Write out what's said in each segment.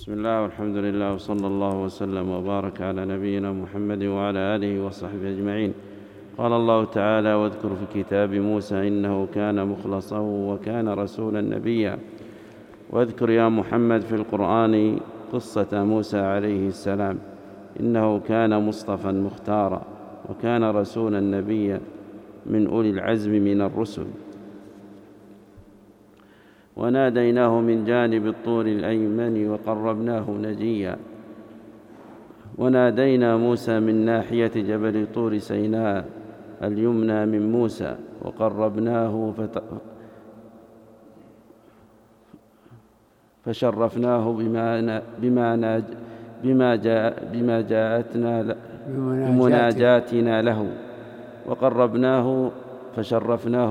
بسم الله والحمد لله وصلى الله وسلم وبارك على نبينا محمد وعلى آله وصحبه أجمعين. قال الله تعالى: واذكر في كتاب موسى إنه كان مخلصا وكان رسولا نبيا. واذكر يا محمد في القرآن قصة موسى عليه السلام، إنه كان مصطفى مختارا وكان رسولا نبيا من أولي العزم من الرسل. وناديناه من جانب الطور الأيمن وقربناه نجيا. ونادينا موسى من ناحية جبل طور سيناء اليمنى من موسى وقربناه فشرفناه بمناجاتنا له وقربناه فشرفناه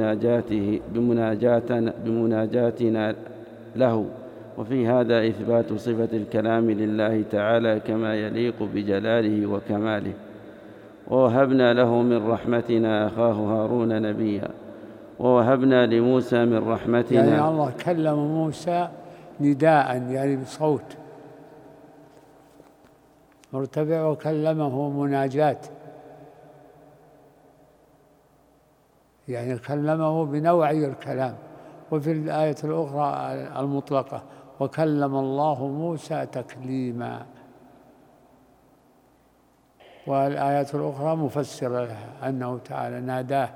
بمناجاتنا له. وفي هذا إثبات صفة الكلام لله تعالى كما يليق بجلاله وكماله. ووهبنا له من رحمتنا أخاه هارون نبيا. ووهبنا لموسى من رحمتنا، يعني الله كلم موسى نداء يعني بصوت مرتفع، وكلمه مناجاة يعني كلمه بنوعي الكلام. وفي الآية الأخرى المطلقة: وكلم الله موسى تكليما. والآية الأخرى مفسرة لها أنه تعالى ناداه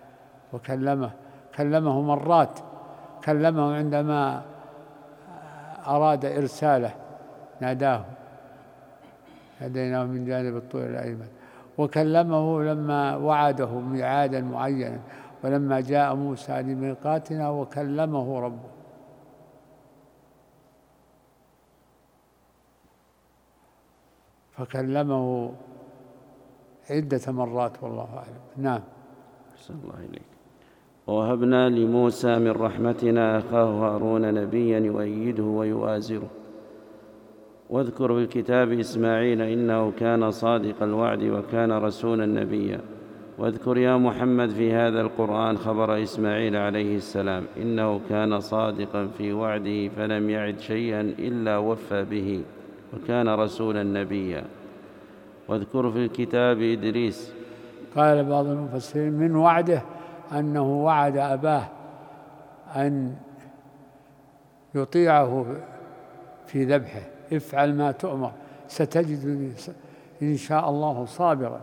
كلمه مرات. كلمه عندما أراد إرساله ناداه، هديناه من جانب الطور الأيمن. وكلمه لما وعده ميعادا معينا، ولما جاء موسى لميقاتنا وكلمه ربه. فكلمه عدة مرات والله أعلم. نعم. أحسن الله إليك. ووهبنا لموسى من رحمتنا أخاه هارون نبيا يؤيده ويؤازره. واذكر في الكتاب إسماعيل إنه كان صادق الوعد وكان رسولا نبيا. واذكر يا محمد في هذا القرآن خبر إسماعيل عليه السلام، إنه كان صادقا في وعده فلم يعد شيئا إلا وفى به وكان رسولا نبيا. واذكر في الكتاب إدريس. قال بعض المفسرين من وعده أنه وعد أباه أن يطيعه في ذبحه: افعل ما تؤمر ستجدني إن شاء الله صابرا.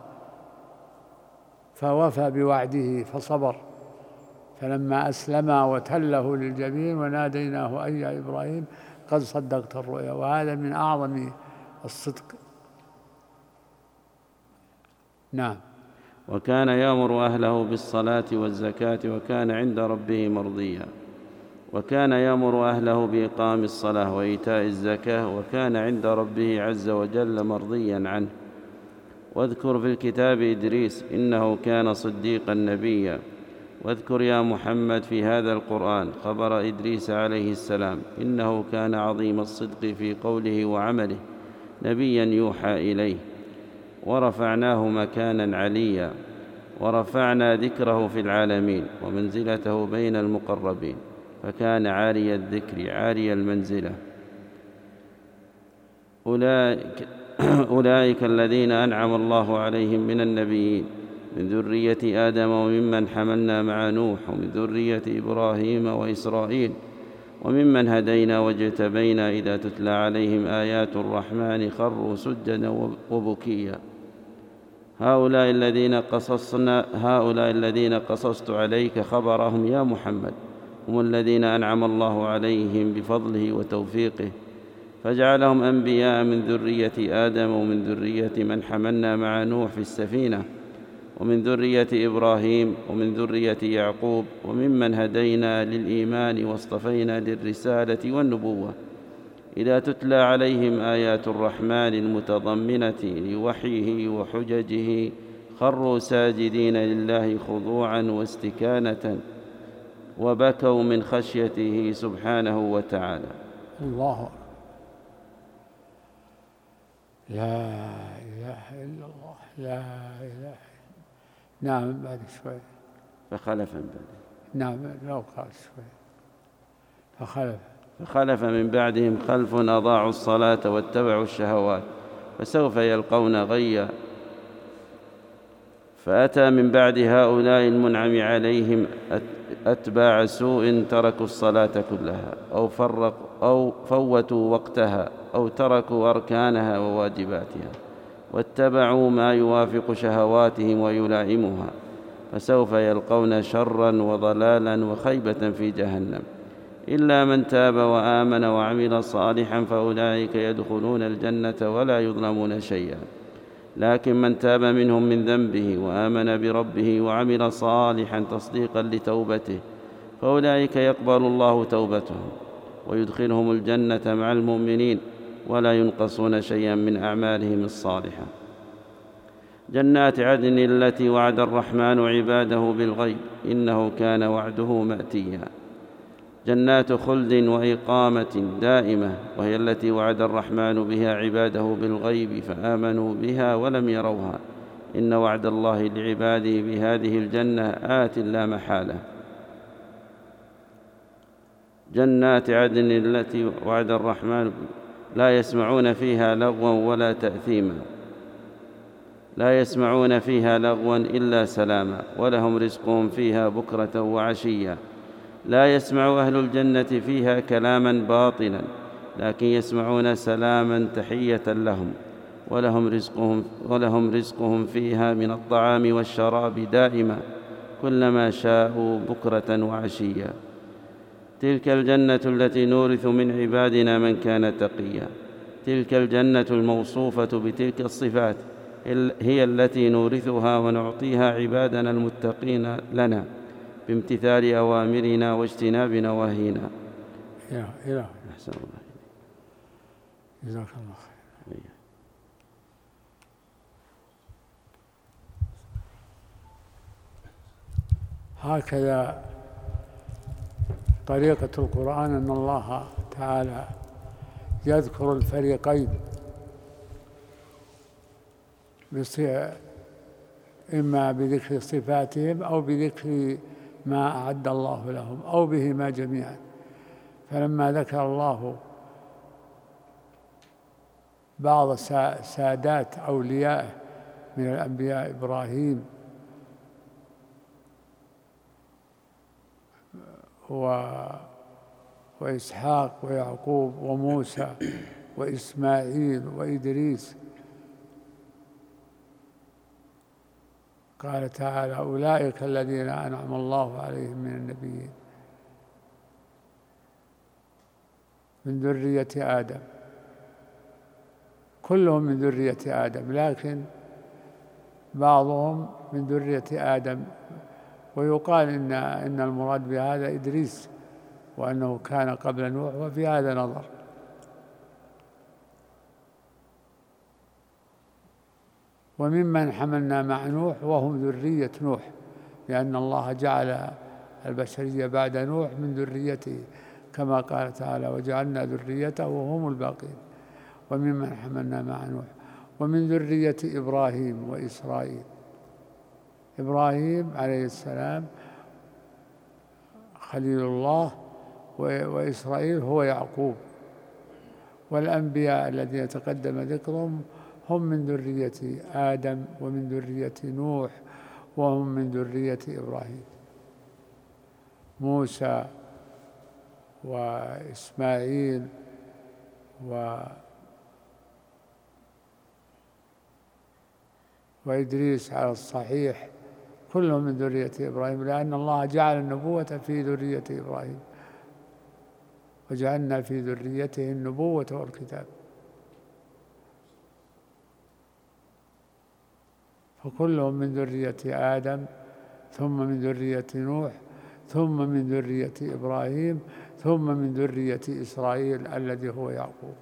فوفى بوعده فصبر، فلما أسلما وتله للجبين وناديناه أي يا إبراهيم قد صدقت الرؤيا. وهذا من أعظم الصدق. نعم. وكان يأمر أهله بالصلاة والزكاة وكان عند ربه مرضيا. وكان يأمر أهله بإقام الصلاة وإيتاء الزكاة وكان عند ربه عز وجل مرضيا عنه. واذكر في الكتاب إدريس إنه كان صديقا نبيا. واذكر يا محمد في هذا القرآن خبر إدريس عليه السلام، إنه كان عظيم الصدق في قوله وعمله، نبيا يوحى إليه. ورفعناه مكانا عليا. ورفعنا ذكره في العالمين ومنزلته بين المقربين، فكان عالي الذكر عالي المنزلة. أولئك الذين أنعم الله عليهم من النبيين من ذرية آدم وممن حملنا مع نوح ومن ذرية إبراهيم وإسرائيل وممن هدينا واجتبينا إذا تتلى عليهم آيات الرحمن خروا سجدا وبكيا. هؤلاء الذين قصصت عليك خبرهم يا محمد هم الذين أنعم الله عليهم بفضله وتوفيقه، فجعلهم أنبياء من ذرية آدم ومن ذرية من حملنا مع نوح في السفينة ومن ذرية إبراهيم ومن ذرية يعقوب وممن هدينا للإيمان واصطفينا للرسالة والنبوة. إذا تتلى عليهم آيات الرحمن المتضمنة لوحيه وحججه خروا ساجدين لله خضوعا واستكانة وبكوا من خشيته سبحانه وتعالى. الله لا إله إلا الله لا إله إلا. نعم بعد شوي. فخلف من بعده. نعم لو قال شوي. فخلف فخلف من بعدهم خلف أضاعوا الصلاة واتبعوا الشهوات فسوف يلقون غيا. فأتى من بعد هؤلاء المنعم عليهم أتباع سوء تركوا الصلاة كلها أو فوتوا وقتها أو تركوا أركانها وواجباتها واتبعوا ما يوافق شهواتهم ويلائمها فسوف يلقون شرا وضلالا وخيبة في جهنم. إلا من تاب وآمن وعمل صالحا فأولئك يدخلون الجنة ولا يظلمون شيئا. لكن من تاب منهم من ذنبه وآمن بربه وعمل صالحا تصديقا لتوبته فأولئك يقبل الله توبتهم ويدخلهم الجنة مع المؤمنين ولا ينقصون شيئا من أعمالهم الصالحة. جنات عدن التي وعد الرحمن عباده بالغيب إنه كان وعده مأتيا. جنات خلد وإقامة دائمة وهي التي وعد الرحمن بها عباده بالغيب فآمنوا بها ولم يروها إن وعد الله لعباده بهذه الجنة آت لا محالة. جنات عدن التي وعد الرحمن لا يسمعون فيها لغوا ولا تأثيما لا يسمعون فيها لغوا إلا سلاما ولهم رزقهم فيها بكرة وعشيا. لا يسمع أهل الجنة فيها كلاما باطلا لكن يسمعون سلاما تحية لهم ولهم رزقهم فيها من الطعام والشراب دائما كلما شاءوا بكرة وعشيا. تلك الجنة التي نورث من عبادنا من كان تقيا. تلك الجنة الموصوفة بتلك الصفات هي التي نورثها ونعطيها عبادنا المتقين لنا بامتثال أوامرنا واجتناب نواهينا. إله أحسن الله جزاك الله خير. هكذا طريقة القرآن أن الله تعالى يذكر الفريقين إما بذكر صفاتهم أو بذكر ما أعد الله لهم أو بهما جميعا. فلما ذكر الله بعض سادات أوليائه من الأنبياء إبراهيم وإسحاق ويعقوب وموسى وإسماعيل وإدريس قال تعالى أولئك الذين أنعم الله عليهم من النبيين من ذرية آدم كلهم من ذرية آدم لكن بعضهم من ذرية آدم ويقال إن المراد بهذا إدريس وأنه كان قبل نوح وفي هذا نظر. وممن حملنا مع نوح وهم ذرية نوح لأن الله جعل البشرية بعد نوح من ذريته كما قال تعالى وجعلنا ذريته وهم الباقين. وممن حملنا مع نوح ومن ذرية إبراهيم وإسرائيل. إبراهيم عليه السلام خليل الله وإسرائيل هو يعقوب. والأنبياء الذين تقدم ذكرهم هم من ذرية آدم ومن ذرية نوح وهم من ذرية إبراهيم. موسى وإسماعيل وإدريس على الصحيح كلهم من ذرية إبراهيم لأن الله جعل النبوة في ذرية إبراهيم وجعلنا في ذريته النبوة والكتاب. فكلهم من ذرية آدم ثم من ذرية نوح ثم من ذرية إبراهيم ثم من ذرية إسرائيل الذي هو يعقوب.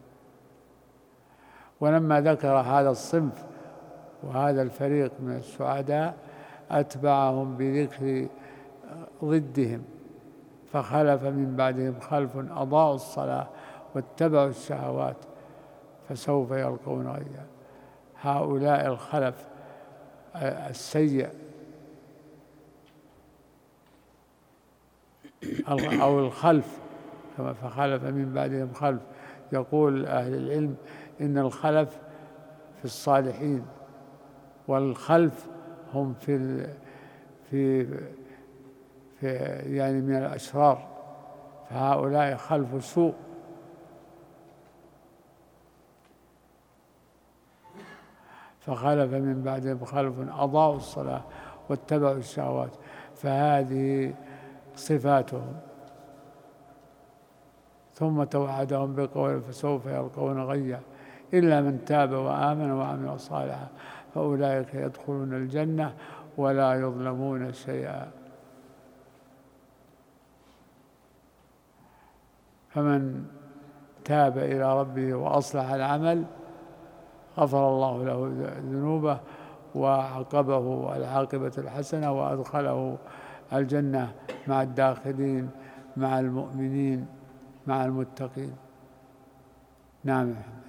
ولما ذكر هذا الصنف وهذا الفريق من السعداء أتبعهم بذكر ضدهم فخلف من بعدهم خلف أضاعوا الصلاة واتبعوا الشهوات فسوف يلقون غيا. هؤلاء الخلف السيء أو الخلف كما فخلف من بعدهم خلف. يقول أهل العلم إن الخلف في الصالحين، والخلف هم في يعني من الأشرار، فهؤلاء خلف سوء. فخلف من بعدهم خلف أضاعوا الصلاة واتبعوا الشهوات، فهذه صفاتهم. ثم توعدهم بقول فسوف يلقون غيا إلا من تاب وآمن وعمل صالحا فأولئك يدخلون الجنة ولا يظلمون شيئا. فمن تاب إلى ربه وأصلح العمل غفر الله له ذنوبه وعاقبه العاقبة الحسنة وأدخله الجنة مع الداخلين مع المؤمنين مع المتقين. نعم.